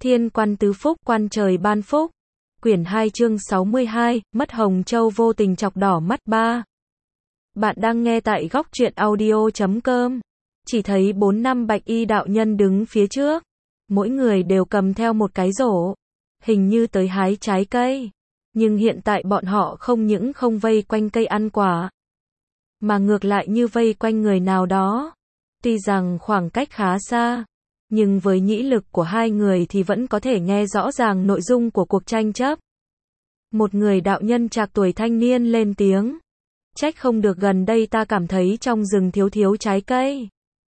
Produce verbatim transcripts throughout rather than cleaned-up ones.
Thiên quan tứ phúc, quan trời ban phúc. Quyển hai chương sáu mươi hai, mất Hồng Châu vô tình chọc đỏ mắt ba. Bạn đang nghe tại góc truyện audio chấm com. Chỉ thấy bốn năm bạch y đạo nhân đứng phía trước. Mỗi người đều cầm theo một cái rổ. Hình như tới hái trái cây. Nhưng hiện tại bọn họ không những không vây quanh cây ăn quả. Mà ngược lại như vây quanh người nào đó. Tuy rằng khoảng cách khá xa. Nhưng với nhĩ lực của hai người thì vẫn có thể nghe rõ ràng nội dung của cuộc tranh chấp. Một người đạo nhân trạc tuổi thanh niên lên tiếng. Trách không được gần đây ta cảm thấy trong rừng thiếu thiếu trái cây.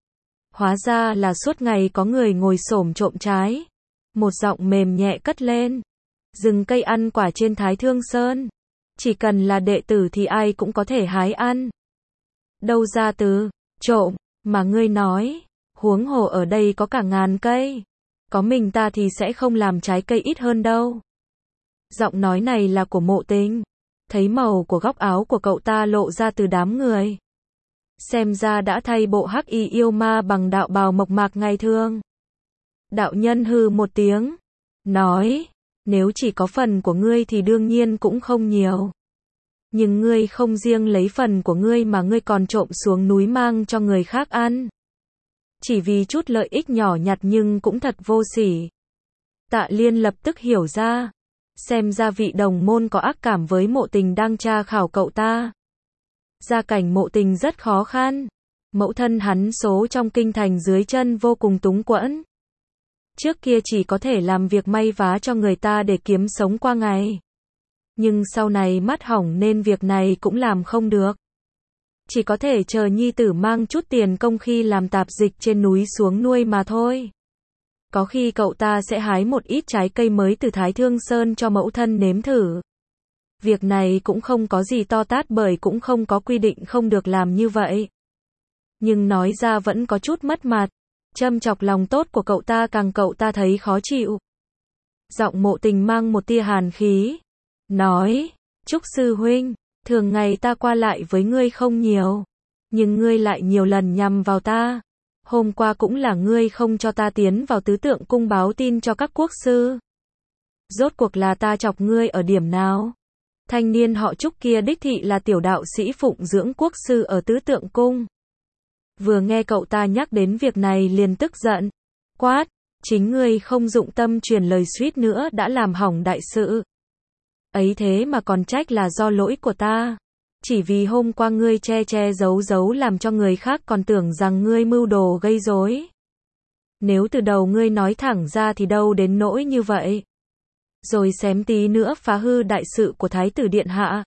Hóa ra là suốt ngày có người ngồi xổm trộm trái. Một giọng mềm nhẹ cất lên. Rừng cây ăn quả trên Thái Thương Sơn. Chỉ cần là đệ tử thì ai cũng có thể hái ăn. Đâu ra từ trộm mà ngươi nói. Huống hồ ở đây có cả ngàn cây. Có mình ta thì sẽ không làm trái cây ít hơn đâu. Giọng nói này là của Mộ Tình. Thấy màu của góc áo của cậu ta lộ ra từ đám người. Xem ra đã thay bộ hắc y yêu ma bằng đạo bào mộc mạc ngày thường. Đạo nhân hừ một tiếng. Nói. Nếu chỉ có phần của ngươi thì đương nhiên cũng không nhiều. Nhưng ngươi không riêng lấy phần của ngươi mà ngươi còn trộm xuống núi mang cho người khác ăn. Chỉ vì chút lợi ích nhỏ nhặt nhưng cũng thật vô sỉ. Tạ Liên lập tức hiểu ra. Xem ra vị đồng môn có ác cảm với Mộ Tình đang tra khảo cậu ta. Gia cảnh Mộ Tình rất khó khăn. Mẫu thân hắn số trong kinh thành dưới chân vô cùng túng quẫn. Trước kia chỉ có thể làm việc may vá cho người ta để kiếm sống qua ngày. Nhưng sau này mắt hỏng nên việc này cũng làm không được. Chỉ có thể chờ nhi tử mang chút tiền công khi làm tạp dịch trên núi xuống nuôi mà thôi. Có khi cậu ta sẽ hái một ít trái cây mới từ Thái Thương Sơn cho mẫu thân nếm thử. Việc này cũng không có gì to tát bởi cũng không có quy định không được làm như vậy. Nhưng nói ra vẫn có chút mất mặt. Châm chọc lòng tốt của cậu ta càng cậu ta thấy khó chịu. Giọng Mộ Tình mang một tia hàn khí. Nói, Trúc sư huynh, thường ngày ta qua lại với ngươi không nhiều. Nhưng ngươi lại nhiều lần nhằm vào ta. Hôm qua cũng là ngươi không cho ta tiến vào tứ tượng cung báo tin cho các quốc sư. Rốt cuộc là ta chọc ngươi ở điểm nào? Thanh niên họ Trúc kia đích thị là tiểu đạo sĩ phụng dưỡng quốc sư ở tứ tượng cung. Vừa nghe cậu ta nhắc đến việc này liền tức giận. Quát, chính ngươi không dụng tâm truyền lời suýt nữa đã làm hỏng đại sự. Ấy thế mà còn trách là do lỗi của ta. Chỉ vì hôm qua ngươi che che giấu giấu làm cho người khác còn tưởng rằng ngươi mưu đồ gây rối. Nếu từ đầu ngươi nói thẳng ra thì đâu đến nỗi như vậy. Rồi xém tí nữa phá hư đại sự của Thái tử Điện Hạ.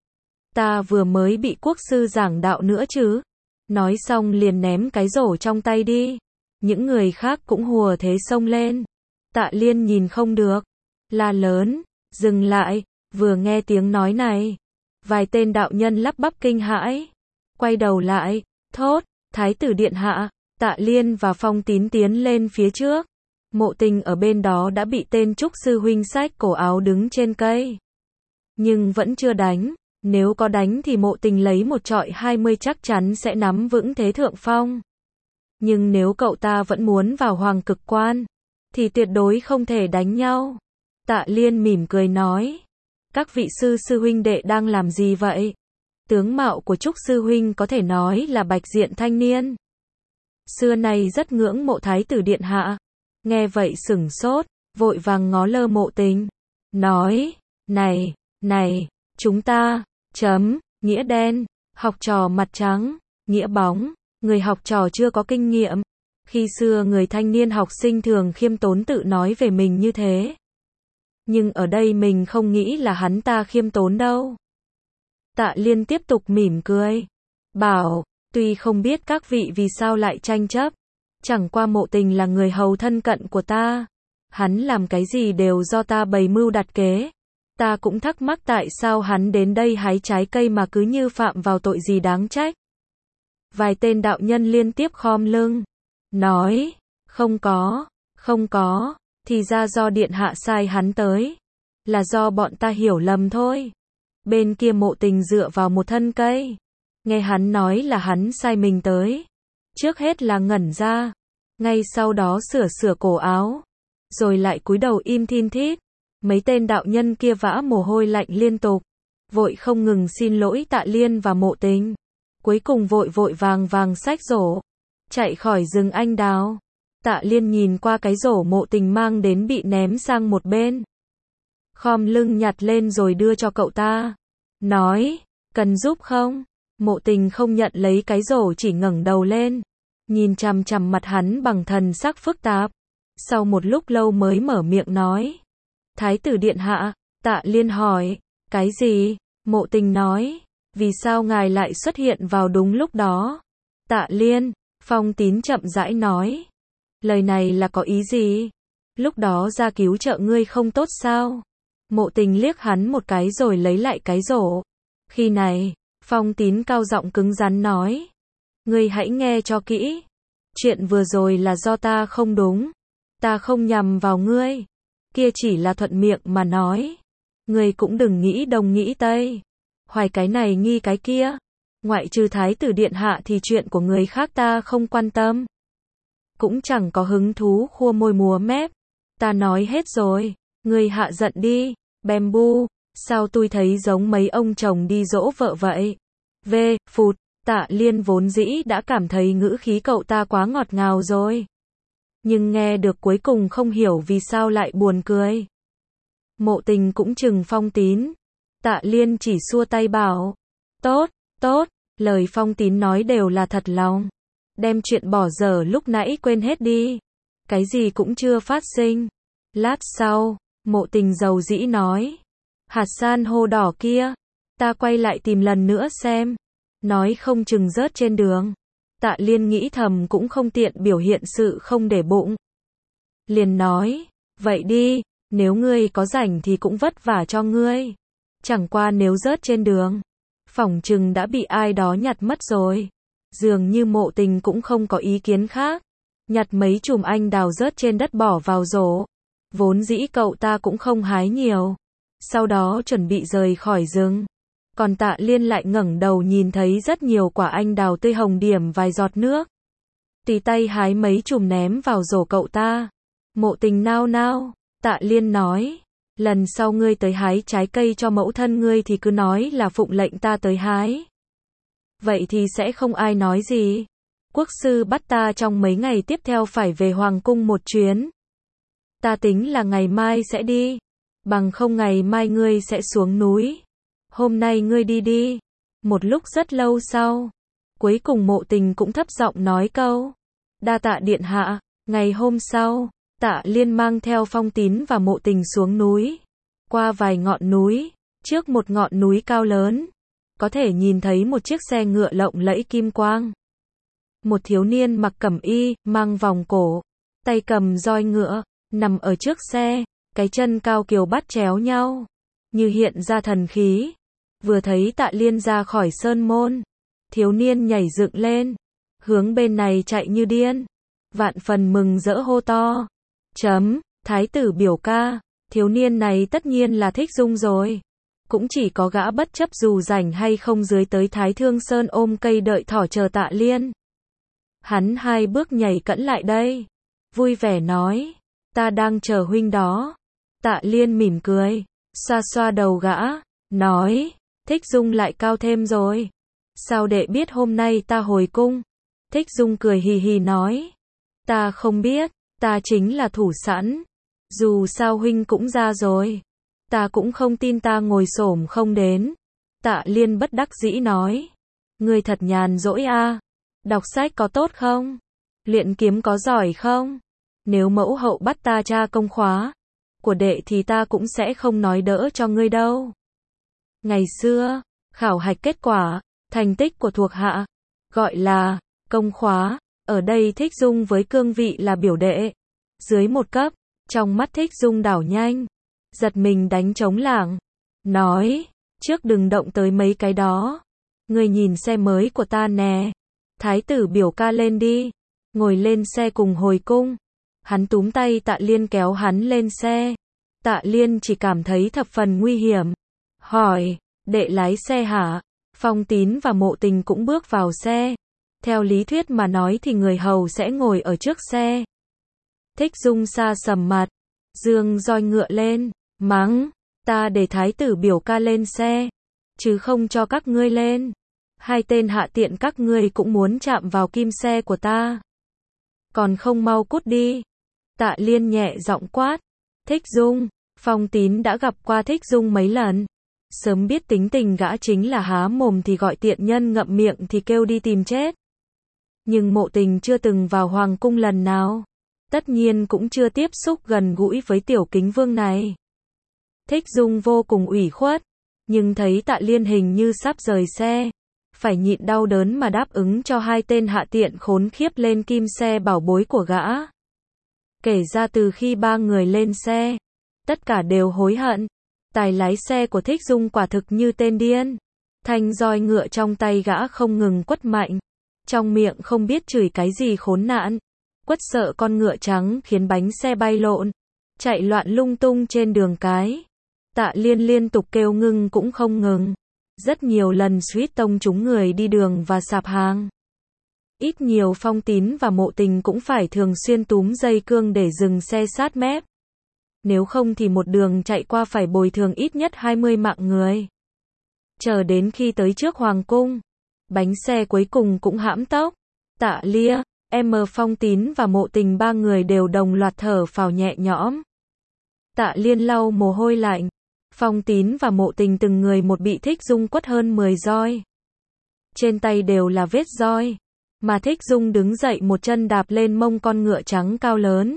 Ta vừa mới bị quốc sư giảng đạo nữa chứ. Nói xong liền ném cái rổ trong tay đi. Những người khác cũng hùa thế xông lên. Tạ Liên nhìn không được. La lớn, dừng lại, vừa nghe tiếng nói này. Vài tên đạo nhân lắp bắp kinh hãi. Quay đầu lại, thốt, Thái tử Điện Hạ. Tạ Liên và Phong Tín tiến lên phía trước. Mộ Tình ở bên đó đã bị tên Trúc sư huynh xách cổ áo đứng trên cây. Nhưng vẫn chưa đánh. Nếu có đánh thì Mộ Tình lấy một trọi hai mươi chắc chắn sẽ nắm vững thế thượng phong. Nhưng nếu cậu ta vẫn muốn vào Hoàng Cực Quan, thì tuyệt đối không thể đánh nhau. Tạ Liên mỉm cười nói. Các vị sư sư huynh đệ đang làm gì vậy? Tướng mạo của Trúc sư huynh có thể nói là bạch diện thanh niên. Xưa nay rất ngưỡng mộ Thái tử Điện Hạ. Nghe vậy sửng sốt, vội vàng ngó lơ Mộ Tình. Nói, này, này, chúng ta, chấm, nghĩa đen, học trò mặt trắng, nghĩa bóng, người học trò chưa có kinh nghiệm. Khi xưa người thanh niên học sinh thường khiêm tốn tự nói về mình như thế. Nhưng ở đây mình không nghĩ là hắn ta khiêm tốn đâu. Tạ Liên tiếp tục mỉm cười. Bảo, tuy không biết các vị vì sao lại tranh chấp. Chẳng qua Mộ Tình là người hầu thân cận của ta. Hắn làm cái gì đều do ta bày mưu đặt kế. Ta cũng thắc mắc tại sao hắn đến đây hái trái cây mà cứ như phạm vào tội gì đáng trách. Vài tên đạo nhân liên tiếp khom lưng. Nói, không có, không có, thì ra do Điện Hạ sai hắn tới. Là do bọn ta hiểu lầm thôi. Bên kia Mộ Tình dựa vào một thân cây. Nghe hắn nói là hắn sai mình tới. Trước hết là ngẩn ra. Ngay sau đó sửa sửa cổ áo. rồi lại cúi đầu im thin thít. Mấy tên đạo nhân kia vã mồ hôi lạnh liên tục, vội không ngừng xin lỗi Tạ Liên và Mộ Tình. Cuối cùng vội vội vàng vàng xách rổ, chạy khỏi rừng anh đào. Tạ Liên nhìn qua cái rổ Mộ Tình mang đến bị ném sang một bên, khom lưng nhặt lên rồi đưa cho cậu ta, nói, cần giúp không? Mộ Tình không nhận lấy cái rổ, chỉ ngẩng đầu lên, nhìn chằm chằm mặt hắn bằng thần sắc phức tạp. Sau một lúc lâu mới mở miệng nói, Thái tử điện hạ. Tạ Liên hỏi, cái gì? Mộ Tình nói, vì sao ngài lại xuất hiện vào đúng lúc đó? Tạ Liên, Phong Tín chậm rãi nói, lời này là có ý gì? Lúc đó ra cứu trợ ngươi không tốt sao? Mộ Tình liếc hắn một cái rồi lấy lại cái rổ. Khi này, Phong Tín cao giọng cứng rắn nói, ngươi hãy nghe cho kỹ. Chuyện vừa rồi là do ta không đúng. Ta không nhằm vào ngươi. Kia chỉ là thuận miệng mà nói. Ngươi cũng đừng nghĩ đông nghĩ tây, hoài cái này nghi cái kia. Ngoại trừ Thái tử điện hạ thì chuyện của người khác ta không quan tâm, cũng chẳng có hứng thú khua môi múa mép. Ta nói hết rồi, ngươi hạ giận đi. Bamboo, sao tôi thấy giống mấy ông chồng đi dỗ vợ vậy? V, phụt. Tạ Liên vốn dĩ đã cảm thấy ngữ khí cậu ta quá ngọt ngào rồi, nhưng nghe được cuối cùng không hiểu vì sao lại buồn cười. Mộ Tình cũng chừng Phong Tín. Tạ Liên chỉ xua tay bảo, tốt, tốt, lời Phong Tín nói đều là thật lòng. Đem chuyện bỏ dở lúc nãy quên hết đi. Cái gì cũng chưa phát sinh. Lát sau, Mộ Tình dầu dĩ nói, hạt san hô đỏ kia, ta quay lại tìm lần nữa xem. Nói không chừng rớt trên đường. Tạ Liên nghĩ thầm cũng không tiện biểu hiện sự không để bụng. Liền nói, vậy đi, nếu ngươi có rảnh thì cũng vất vả cho ngươi. Chẳng qua nếu rớt trên đường, phỏng chừng đã bị ai đó nhặt mất rồi. Dường như Mộ Tình cũng không có ý kiến khác. Nhặt mấy chùm anh đào rớt trên đất bỏ vào rổ. Vốn dĩ cậu ta cũng không hái nhiều. Sau đó chuẩn bị rời khỏi rừng. Còn Tạ Liên lại ngẩng đầu nhìn thấy rất nhiều quả anh đào tươi hồng điểm vài giọt nước. Tùy tay hái mấy chùm ném vào rổ cậu ta. Mộ Tình nao nao. Tạ Liên nói, lần sau ngươi tới hái trái cây cho mẫu thân ngươi thì cứ nói là phụng lệnh ta tới hái. Vậy thì sẽ không ai nói gì. Quốc sư bắt ta trong mấy ngày tiếp theo phải về hoàng cung một chuyến. Ta tính là ngày mai sẽ đi. Bằng không ngày mai ngươi sẽ xuống núi. Hôm nay ngươi đi đi. Một lúc rất lâu sau, cuối cùng Mộ Tình cũng thấp giọng nói câu, đa tạ điện hạ. Ngày hôm sau, Tạ Liên mang theo Phong Tín và Mộ Tình xuống núi. Qua vài ngọn núi, trước một ngọn núi cao lớn, có thể nhìn thấy một chiếc xe ngựa lộng lẫy kim quang. Một thiếu niên mặc cẩm y, mang vòng cổ, tay cầm roi ngựa, nằm ở trước xe, cái chân cao kiều bắt chéo nhau, như hiện ra thần khí. Vừa thấy Tạ Liên ra khỏi sơn môn, thiếu niên nhảy dựng lên, hướng bên này chạy như điên, vạn phần mừng rỡ hô to, chấm, thái tử biểu ca. Thiếu niên này tất nhiên là Thích Dung rồi. Cũng chỉ có gã bất chấp dù rảnh hay không dưới tới Thái Thương Sơn ôm cây đợi thỏ chờ Tạ Liên. Hắn hai bước nhảy cẫng lại đây, vui vẻ nói, ta đang chờ huynh đó. Tạ Liên mỉm cười, xoa xoa đầu gã, nói, Thích Dung lại cao thêm rồi. Sao đệ biết hôm nay ta hồi cung? Thích Dung cười hì hì nói, ta không biết, ta chính là thủ sẵn. Dù sao huynh cũng ra rồi, ta cũng không tin ta ngồi xổm không đến. Tạ Liên bất đắc dĩ nói, ngươi thật nhàn rỗi a. Đọc sách có tốt không? Luyện kiếm có giỏi không? Nếu mẫu hậu bắt ta tra công khóa của đệ thì ta cũng sẽ không nói đỡ cho ngươi đâu. Ngày xưa, khảo hạch kết quả, thành tích của thuộc hạ, gọi là công khóa. Ở đây Thích Dung với cương vị là biểu đệ, dưới một cấp. Trong mắt Thích Dung đảo nhanh, giật mình đánh trống lảng, nói, trước đừng động tới mấy cái đó. Ngươi nhìn xe mới của ta nè. Thái tử biểu ca lên đi, ngồi lên xe cùng hồi cung. Hắn túm tay Tạ Liên kéo hắn lên xe. Tạ Liên chỉ cảm thấy thập phần nguy hiểm, hỏi, đệ lái xe hả? Phong Tín và Mộ Tình cũng bước vào xe. Theo lý thuyết mà nói thì người hầu sẽ ngồi ở trước xe. Thích Dung sa sầm mặt, Dương roi ngựa lên, mắng, ta để thái tử biểu ca lên xe, chứ không cho các ngươi lên. Hai tên hạ tiện các ngươi cũng muốn chạm vào kim xe của ta. Còn không mau cút đi. Tạ Liên nhẹ giọng quát. Thích Dung, Phong Tín đã gặp qua Thích Dung mấy lần. Sớm biết tính tình gã chính là há mồm thì gọi tiện nhân, ngậm miệng thì kêu đi tìm chết. Nhưng Mộ Tình chưa từng vào hoàng cung lần nào. Tất nhiên cũng chưa tiếp xúc gần gũi với tiểu kính vương này. Thích Dung vô cùng ủy khuất. Nhưng thấy Tạ Liên hình như sắp rời xe. Phải nhịn đau đớn mà đáp ứng cho hai tên hạ tiện khốn khiếp lên kim xe bảo bối của gã. Kể ra từ khi ba người lên xe, tất cả đều hối hận. Tài lái xe của Thích Dung quả thực như tên điên. Thanh roi ngựa trong tay gã không ngừng quất mạnh. Trong miệng không biết chửi cái gì khốn nạn. Quất sợ con ngựa trắng khiến bánh xe bay lộn. Chạy loạn lung tung trên đường cái. Tạ Liên liên tục kêu ngưng cũng không ngừng. Rất nhiều lần suýt tông trúng người đi đường và sạp hàng. Ít nhiều Phong Tín và Mộ Tình cũng phải thường xuyên túm dây cương để dừng xe sát mép. Nếu không thì một đường chạy qua phải bồi thường ít nhất hai mươi mạng người. Chờ đến khi tới trước hoàng cung, bánh xe cuối cùng cũng hãm tốc. Tạ Lia, em Phong Tín và Mộ Tình ba người đều đồng loạt thở phào nhẹ nhõm. Tạ Liên lau mồ hôi lạnh. Phong Tín và Mộ Tình từng người một bị Thích Dung quất hơn mười roi. Trên tay đều là vết roi. Mà Thích Dung đứng dậy một chân đạp lên mông con ngựa trắng cao lớn.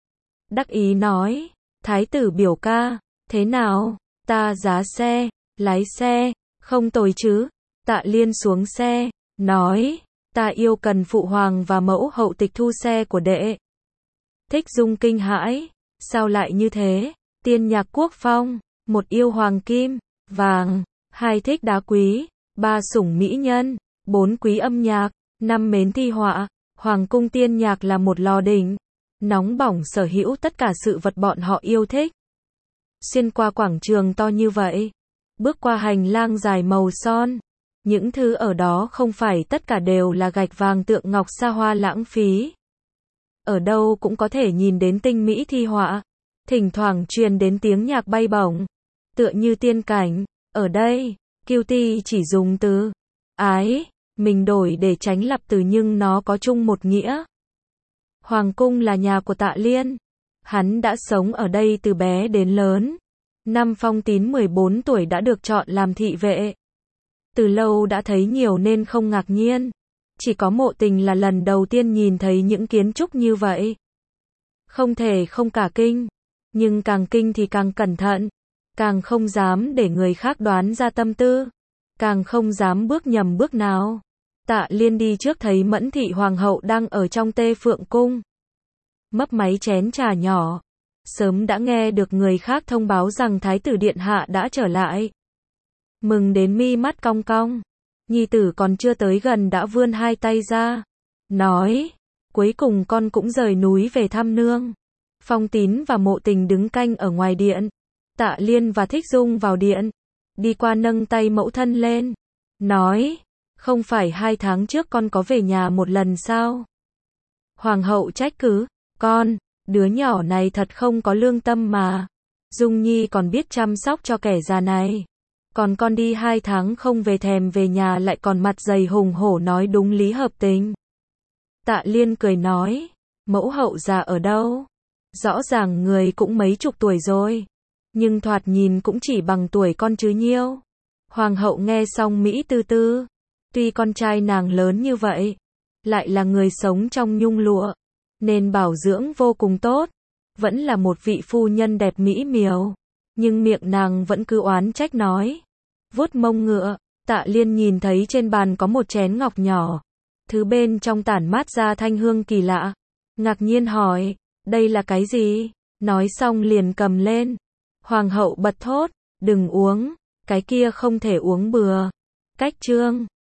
Đắc ý nói, thái tử biểu ca, thế nào, ta giá xe, lái xe, không tồi chứ. Tạ Liên xuống xe, nói, ta yêu cần phụ hoàng và mẫu hậu tịch thu xe của đệ. Thích Dung kinh hãi, sao lại như thế, tiên nhạc quốc phong, một yêu hoàng kim, vàng, hai thích đá quý, ba sủng mỹ nhân, bốn quý âm nhạc, năm mến thi họa, hoàng cung tiên nhạc là một lò đỉnh, nóng bỏng sở hữu tất cả sự vật bọn họ yêu thích. Xuyên qua quảng trường to như vậy, bước qua hành lang dài màu son, những thứ ở đó không phải tất cả đều là gạch vàng tượng ngọc xa hoa lãng phí. Ở đâu cũng có thể nhìn đến tinh mỹ thi họa, thỉnh thoảng truyền đến tiếng nhạc bay bổng, tựa như tiên cảnh. Ở đây, Cutie chỉ dùng từ ái mình đổi để tránh lặp từ nhưng nó có chung một nghĩa. Hoàng cung là nhà của Tạ Liên. Hắn đã sống ở đây từ bé đến lớn. Năm Phong Tín mười bốn tuổi đã được chọn làm thị vệ. Từ lâu đã thấy nhiều nên không ngạc nhiên. Chỉ có Mộ Tình là lần đầu tiên nhìn thấy những kiến trúc như vậy. Không thể không cả kinh. Nhưng càng kinh thì càng cẩn thận. Càng không dám để người khác đoán ra tâm tư. Càng không dám bước nhầm bước nào. Tạ Liên đi trước thấy Mẫn thị hoàng hậu đang ở trong Tê Phượng cung. Mấp máy chén trà nhỏ. Sớm đã nghe được người khác thông báo rằng thái tử điện hạ đã trở lại. Mừng đến mi mắt cong cong. Nhi tử còn chưa tới gần đã vươn hai tay ra. Nói, cuối cùng con cũng rời núi về thăm nương. Phong Tín và Mộ Tình đứng canh ở ngoài điện. Tạ Liên và Thích Dung vào điện. Đi qua nâng tay mẫu thân lên. Nói, không phải hai tháng trước con có về nhà một lần sao? Hoàng hậu trách cứ, con, đứa nhỏ này thật không có lương tâm mà. Dung Nhi còn biết chăm sóc cho kẻ già này. Còn con đi hai tháng không về thèm về nhà lại còn mặt dày hùng hổ nói đúng lý hợp tình. Tạ Liên cười nói, mẫu hậu già ở đâu? Rõ ràng người cũng mấy chục tuổi rồi. Nhưng thoạt nhìn cũng chỉ bằng tuổi con chứ nhiêu. Hoàng hậu nghe xong Mỹ tư tư. Tuy con trai nàng lớn như vậy, lại là người sống trong nhung lụa, nên bảo dưỡng vô cùng tốt. Vẫn là một vị phu nhân đẹp mỹ miều. Nhưng miệng nàng vẫn cứ oán trách nói. Vuốt mông ngựa, Tạ Liên nhìn thấy trên bàn có một chén ngọc nhỏ. Thứ bên trong tản mát ra thanh hương kỳ lạ. Ngạc nhiên hỏi, đây là cái gì? Nói xong liền cầm lên. Hoàng hậu bật thốt, đừng uống, cái kia không thể uống bừa. Cách chương